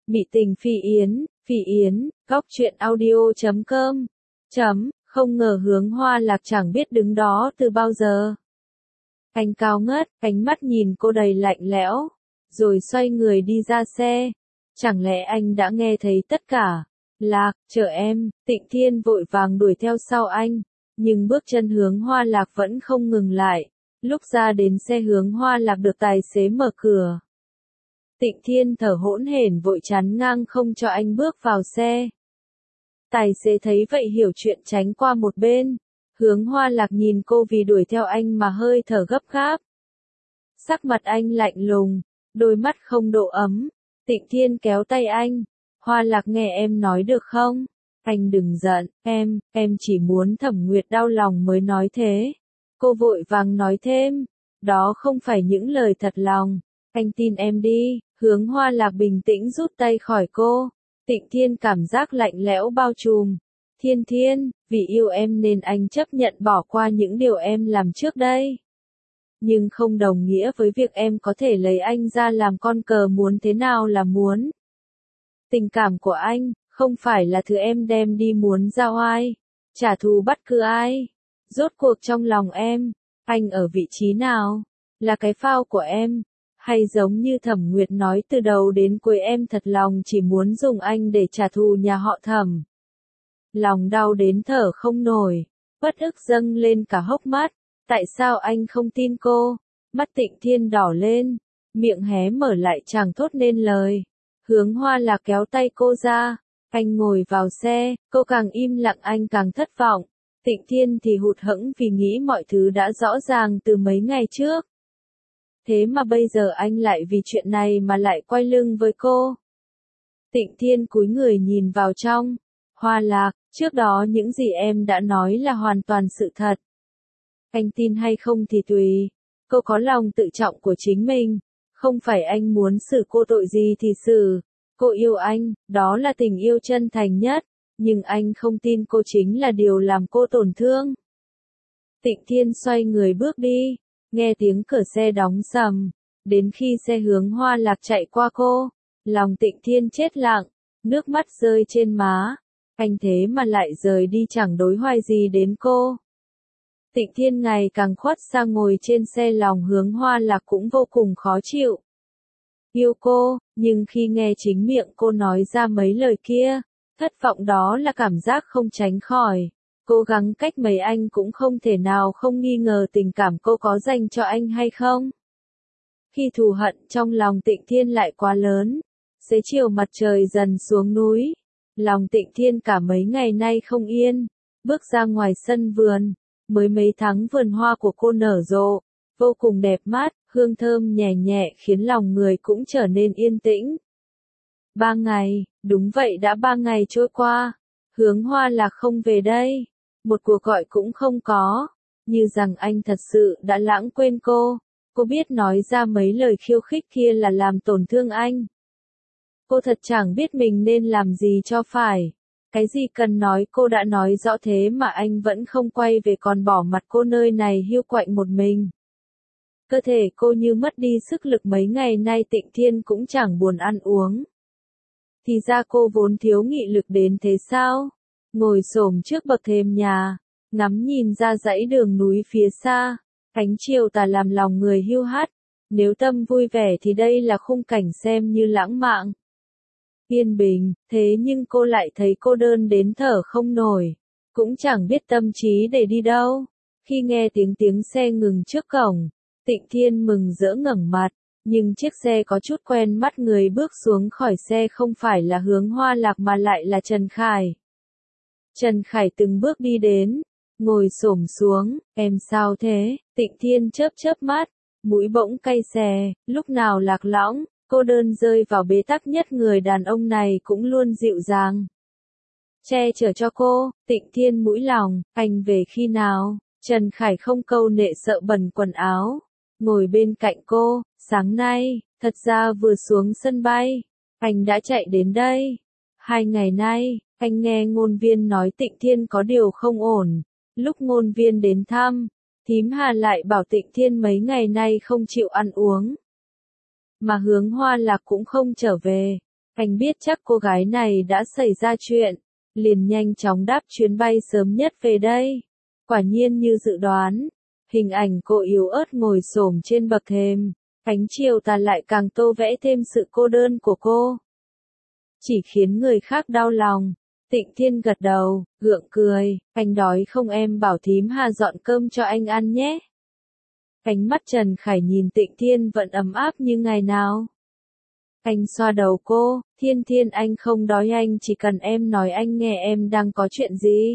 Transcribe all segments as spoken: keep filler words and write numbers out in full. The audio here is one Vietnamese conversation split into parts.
Mị tình Phi Yến, Phi Yến, góc truyện audio chấm com. Chấm, không ngờ Hướng Hoa Lạc chẳng biết đứng đó từ bao giờ. Anh cao ngất, ánh mắt nhìn cô đầy lạnh lẽo, rồi xoay người đi ra xe. Chẳng lẽ anh đã nghe thấy tất cả? Lạc, chờ em, Tịnh Thiên vội vàng đuổi theo sau anh, nhưng bước chân Hướng Hoa Lạc vẫn không ngừng lại. Lúc ra đến xe Hướng Hoa Lạc được tài xế mở cửa. Tịnh Thiên thở hỗn hển vội chắn ngang không cho anh bước vào xe. Tài xế thấy vậy hiểu chuyện tránh qua một bên. Hướng Hoa Lạc nhìn cô vì đuổi theo anh mà hơi thở gấp gáp. Sắc mặt anh lạnh lùng, đôi mắt không độ ấm. Tịnh Thiên kéo tay anh. Hoa Lạc nghe em nói được không? Anh đừng giận, em, em chỉ muốn Thẩm Nguyệt đau lòng mới nói thế. Cô vội vàng nói thêm, đó không phải những lời thật lòng. Anh tin em đi. Hướng Hoa Lạc bình tĩnh rút tay khỏi cô. Tịnh Thiên cảm giác lạnh lẽo bao trùm. Thiên Thiên, vì yêu em nên anh chấp nhận bỏ qua những điều em làm trước đây. Nhưng không đồng nghĩa với việc em có thể lấy anh ra làm con cờ muốn thế nào là muốn. Tình cảm của anh, không phải là thứ em đem đi muốn giao ai, trả thù bất cứ ai. Rốt cuộc trong lòng em, anh ở vị trí nào? Là cái phao của em? Hay giống như Thẩm Nguyệt nói từ đầu đến cuối em thật lòng chỉ muốn dùng anh để trả thù nhà họ Thẩm. Lòng đau đến thở không nổi, bất ức dâng lên cả hốc mắt. Tại sao anh không tin cô? Mắt Tịnh Thiên đỏ lên, miệng hé mở lại chẳng thốt nên lời. Hướng Hoa Lạc kéo tay cô ra, anh ngồi vào xe, cô càng im lặng anh càng thất vọng. Tịnh Thiên thì hụt hẫng vì nghĩ mọi thứ đã rõ ràng từ mấy ngày trước. Thế mà bây giờ anh lại vì chuyện này mà lại quay lưng với cô. Tịnh Thiên cúi người nhìn vào trong. Hoa Lạc, trước đó những gì em đã nói là hoàn toàn sự thật. Anh tin hay không thì tùy. Cô có lòng tự trọng của chính mình. Không phải anh muốn xử cô tội gì thì xử. Cô yêu anh, đó là tình yêu chân thành nhất. Nhưng anh không tin cô chính là điều làm cô tổn thương. Tịnh Thiên xoay người bước đi. Nghe tiếng cửa xe đóng sầm. Đến khi xe Hướng Hoa Lạc chạy qua cô. Lòng Tịnh Thiên chết lặng. Nước mắt rơi trên má. Anh thế mà lại rời đi chẳng đối hoài gì đến cô. Tịnh Thiên ngày càng khuất sang ngồi trên xe, lòng Hướng Hoa Lạc cũng vô cùng khó chịu. Yêu cô, nhưng khi nghe chính miệng cô nói ra mấy lời kia, thất vọng đó là cảm giác không tránh khỏi. Cố gắng cách mấy anh cũng không thể nào không nghi ngờ tình cảm cô có dành cho anh hay không. Khi thù hận trong lòng Tịnh Thiên lại quá lớn, xế chiều mặt trời dần xuống núi, lòng Tịnh Thiên cả mấy ngày nay không yên, bước ra ngoài sân vườn, mới mấy tháng vườn hoa của cô nở rộ, vô cùng đẹp mắt, hương thơm nhẹ nhẹ khiến lòng người cũng trở nên yên tĩnh. Ba ngày, đúng vậy đã ba ngày trôi qua, Hướng Hoa Lạc không về đây, một cuộc gọi cũng không có, như rằng anh thật sự đã lãng quên cô. Cô biết nói ra mấy lời khiêu khích kia là làm tổn thương anh. Cô thật chẳng biết mình nên làm gì cho phải. Cái gì cần nói cô đã nói rõ thế mà anh vẫn không quay về còn bỏ mặt cô nơi này hiu quạnh một mình. Cơ thể cô như mất đi sức lực mấy ngày nay. Tịnh Thiên cũng chẳng buồn ăn uống. Thì ra cô vốn thiếu nghị lực đến thế sao? Ngồi xổm trước bậc thềm nhà, ngắm nhìn ra dãy đường núi phía xa, ánh chiều tà làm lòng người hiu hắt. Nếu tâm vui vẻ thì đây là khung cảnh xem như lãng mạn, yên bình, thế nhưng cô lại thấy cô đơn đến thở không nổi, cũng chẳng biết tâm trí để đi đâu. Khi nghe tiếng tiếng xe ngừng trước cổng, Tịnh Thiên mừng rỡ ngẩng mặt, nhưng chiếc xe có chút quen mắt, người bước xuống khỏi xe không phải là Hướng Hoa Lạc mà lại là Trần Khải. Trần Khải từng bước đi đến, ngồi xổm xuống, em sao thế? Tịnh Thiên chớp chớp mắt, mũi bỗng cay xè, lúc nào lạc lõng, cô đơn rơi vào bế tắc nhất, người đàn ông này cũng luôn dịu dàng che chở cho cô. Tịnh Thiên mũi lòng, anh về khi nào? Trần Khải không câu nệ sợ bẩn quần áo, ngồi bên cạnh cô, sáng nay, thật ra vừa xuống sân bay, anh đã chạy đến đây. Hai ngày nay, anh nghe Ngôn Viên nói Tịnh Thiên có điều không ổn, lúc Ngôn Viên đến thăm, thím Hà lại bảo Tịnh Thiên mấy ngày nay không chịu ăn uống. Mà Hướng Hoa Lạc cũng không trở về. Anh biết chắc cô gái này đã xảy ra chuyện, liền nhanh chóng đáp chuyến bay sớm nhất về đây. Quả nhiên như dự đoán, hình ảnh cô yếu ớt ngồi xổm trên bậc thềm, ánh chiều tà lại càng tô vẽ thêm sự cô đơn của cô. Chỉ khiến người khác đau lòng. Tịnh Thiên gật đầu, gượng cười, anh đói không em bảo thím Hà dọn cơm cho anh ăn nhé. Ánh mắt Trần Khải nhìn Tịnh Thiên vẫn ấm áp như ngày nào. Anh xoa đầu cô, Thiên Thiên anh không đói anh chỉ cần em nói anh nghe em đang có chuyện gì.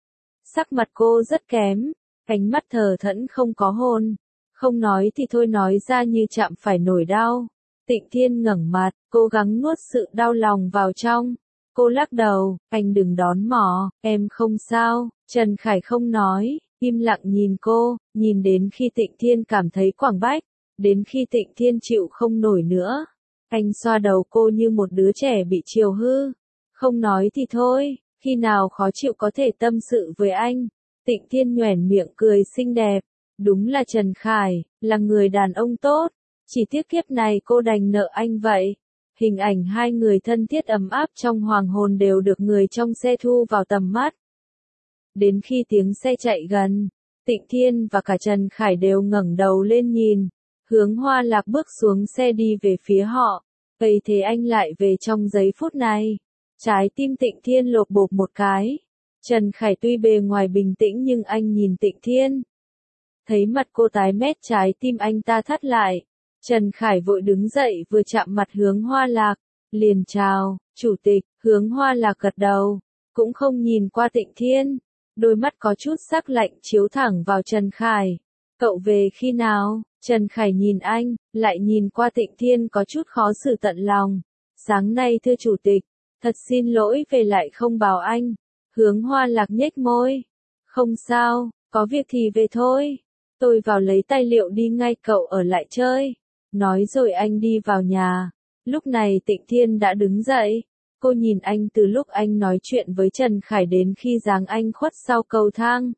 Sắc mặt cô rất kém, ánh mắt thờ thẫn không có hồn. Không nói thì thôi nói ra như chạm phải nổi đau. Tịnh Thiên ngẩng mặt, cố gắng nuốt sự đau lòng vào trong. Cô lắc đầu, anh đừng đón mỏ, em không sao. Trần Khải không nói, im lặng nhìn cô, nhìn đến khi Tịnh Thiên cảm thấy quảng bách, đến khi Tịnh Thiên chịu không nổi nữa. Anh xoa đầu cô như một đứa trẻ bị chiều hư. Không nói thì thôi, khi nào khó chịu có thể tâm sự với anh. Tịnh Thiên nhoẻn miệng cười xinh đẹp. Đúng là Trần Khải, là người đàn ông tốt. Chỉ tiếc kiếp này cô đành nợ anh vậy. Hình ảnh hai người thân thiết ấm áp trong hoàng hôn đều được người trong xe thu vào tầm mắt. Đến khi tiếng xe chạy gần, Tịnh Thiên và cả Trần Khải đều ngẩng đầu lên nhìn. Hướng Hoa Lạc bước xuống xe đi về phía họ. Vậy thế anh lại về trong giây phút này. Trái tim Tịnh Thiên lột bột một cái. Trần Khải tuy bề ngoài bình tĩnh nhưng anh nhìn Tịnh Thiên. Thấy mặt cô tái mét trái tim anh ta thắt lại. Trần Khải vội đứng dậy vừa chạm mặt Hướng Hoa Lạc. Liền chào, chủ tịch, Hướng Hoa Lạc gật đầu. Cũng không nhìn qua Tịnh Thiên. Đôi mắt có chút sắc lạnh chiếu thẳng vào Trần Khải. Cậu về khi nào? Trần Khải nhìn anh, lại nhìn qua Tịnh Thiên có chút khó xử tận lòng. Sáng nay thưa chủ tịch, thật xin lỗi về lại không bảo anh. Hướng Hoa Lạc nhếch môi. Không sao, có việc thì về thôi. Tôi vào lấy tài liệu đi ngay cậu ở lại chơi. Nói rồi anh đi vào nhà. Lúc này Tịnh Thiên đã đứng dậy. Cô nhìn anh từ lúc anh nói chuyện với Trần Khải đến khi dáng anh khuất sau cầu thang.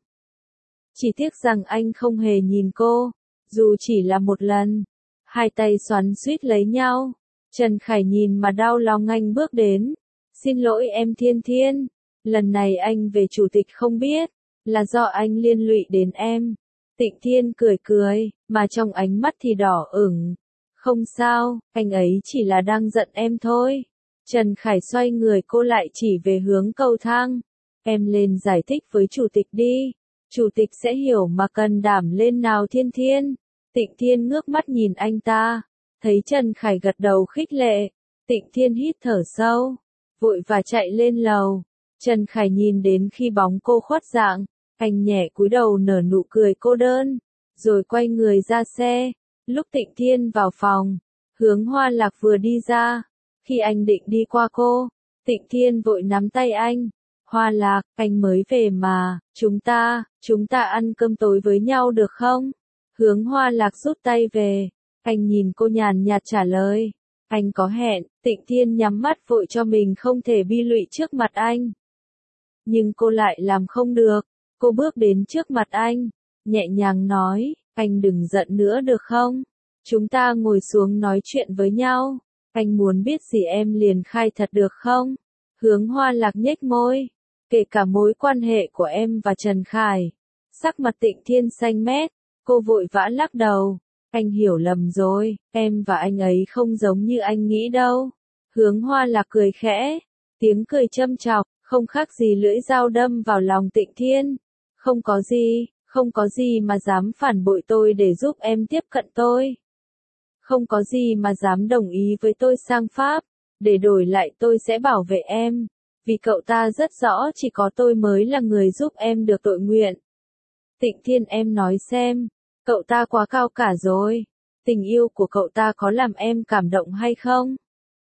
Chỉ tiếc rằng anh không hề nhìn cô. Dù chỉ là một lần. Hai tay xoắn suýt lấy nhau. Trần Khải nhìn mà đau lòng anh bước đến. Xin lỗi em Thiên Thiên. Lần này anh về chủ tịch không biết. Là do anh liên lụy đến em. Tịnh Thiên cười cười, mà trong ánh mắt thì đỏ ửng. Không sao, anh ấy chỉ là đang giận em thôi. Trần Khải xoay người cô lại chỉ về hướng cầu thang. Em lên giải thích với chủ tịch đi. Chủ tịch sẽ hiểu mà cần đảm lên nào Thiên Thiên. Tịnh Thiên ngước mắt nhìn anh ta. Thấy Trần Khải gật đầu khích lệ. Tịnh Thiên hít thở sâu. Vội và chạy lên lầu. Trần Khải nhìn đến khi bóng cô khuất dạng. Anh nhẹ cúi đầu nở nụ cười cô đơn. Rồi quay người ra xe. Lúc Tịnh Thiên vào phòng. Hướng Hoa Lạc vừa đi ra. Khi anh định đi qua cô. Tịnh Thiên vội nắm tay anh. Hoa Lạc, anh mới về mà. Chúng ta, chúng ta ăn cơm tối với nhau được không? Hướng Hoa Lạc rút tay về. Anh nhìn cô nhàn nhạt trả lời. Anh có hẹn. Tịnh Thiên nhắm mắt vội cho mình không thể bi lụy trước mặt anh. Nhưng cô lại làm không được. Cô bước đến trước mặt anh. Nhẹ nhàng nói. Anh đừng giận nữa được không? Chúng ta ngồi xuống nói chuyện với nhau. Anh muốn biết gì em liền khai thật được không? Hướng Hoa Lạc nhếch môi. Kể cả mối quan hệ của em và Trần Khải. Sắc mặt Tịnh Thiên xanh mét. Cô vội vã lắc đầu. Anh hiểu lầm rồi. Em và anh ấy không giống như anh nghĩ đâu. Hướng Hoa Lạc cười khẽ. Tiếng cười châm chọc. Không khác gì lưỡi dao đâm vào lòng Tịnh Thiên. Không có gì. Không có gì mà dám phản bội tôi để giúp em tiếp cận tôi. Không có gì mà dám đồng ý với tôi sang Pháp. Để đổi lại tôi sẽ bảo vệ em. Vì cậu ta rất rõ chỉ có tôi mới là người giúp em được tội nguyện. Tịnh Thiên em nói xem. Cậu ta quá cao cả rồi. Tình yêu của cậu ta có làm em cảm động hay không?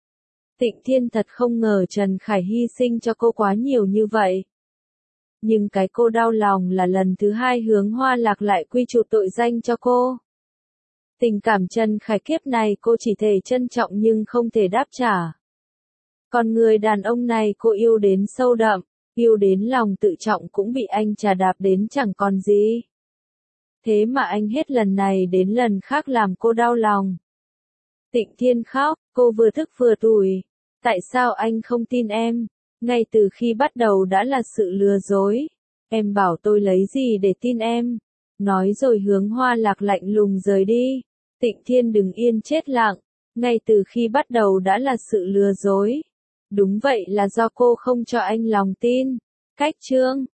Tịnh Thiên thật không ngờ Trần Khải hy sinh cho cô quá nhiều như vậy. Nhưng cái cô đau lòng là lần thứ hai Hướng Hoa Lạc lại quy chụp tội danh cho cô. Tình cảm Trần Khải kiếp này cô chỉ thể trân trọng nhưng không thể đáp trả. Còn người đàn ông này cô yêu đến sâu đậm, yêu đến lòng tự trọng cũng bị anh trà đạp đến chẳng còn gì. Thế mà anh hết lần này đến lần khác làm cô đau lòng. Tịnh Thiên khóc, cô vừa thức vừa tủi. Tại sao anh không tin em? Ngay từ khi bắt đầu đã là sự lừa dối. Em bảo tôi lấy gì để tin em? Nói rồi Hướng Hoa Lạc lạnh lùng rời đi. Tịnh Thiên đứng yên chết lặng. Ngay từ khi bắt đầu đã là sự lừa dối. Đúng vậy, là do cô không cho anh lòng tin. Cách chương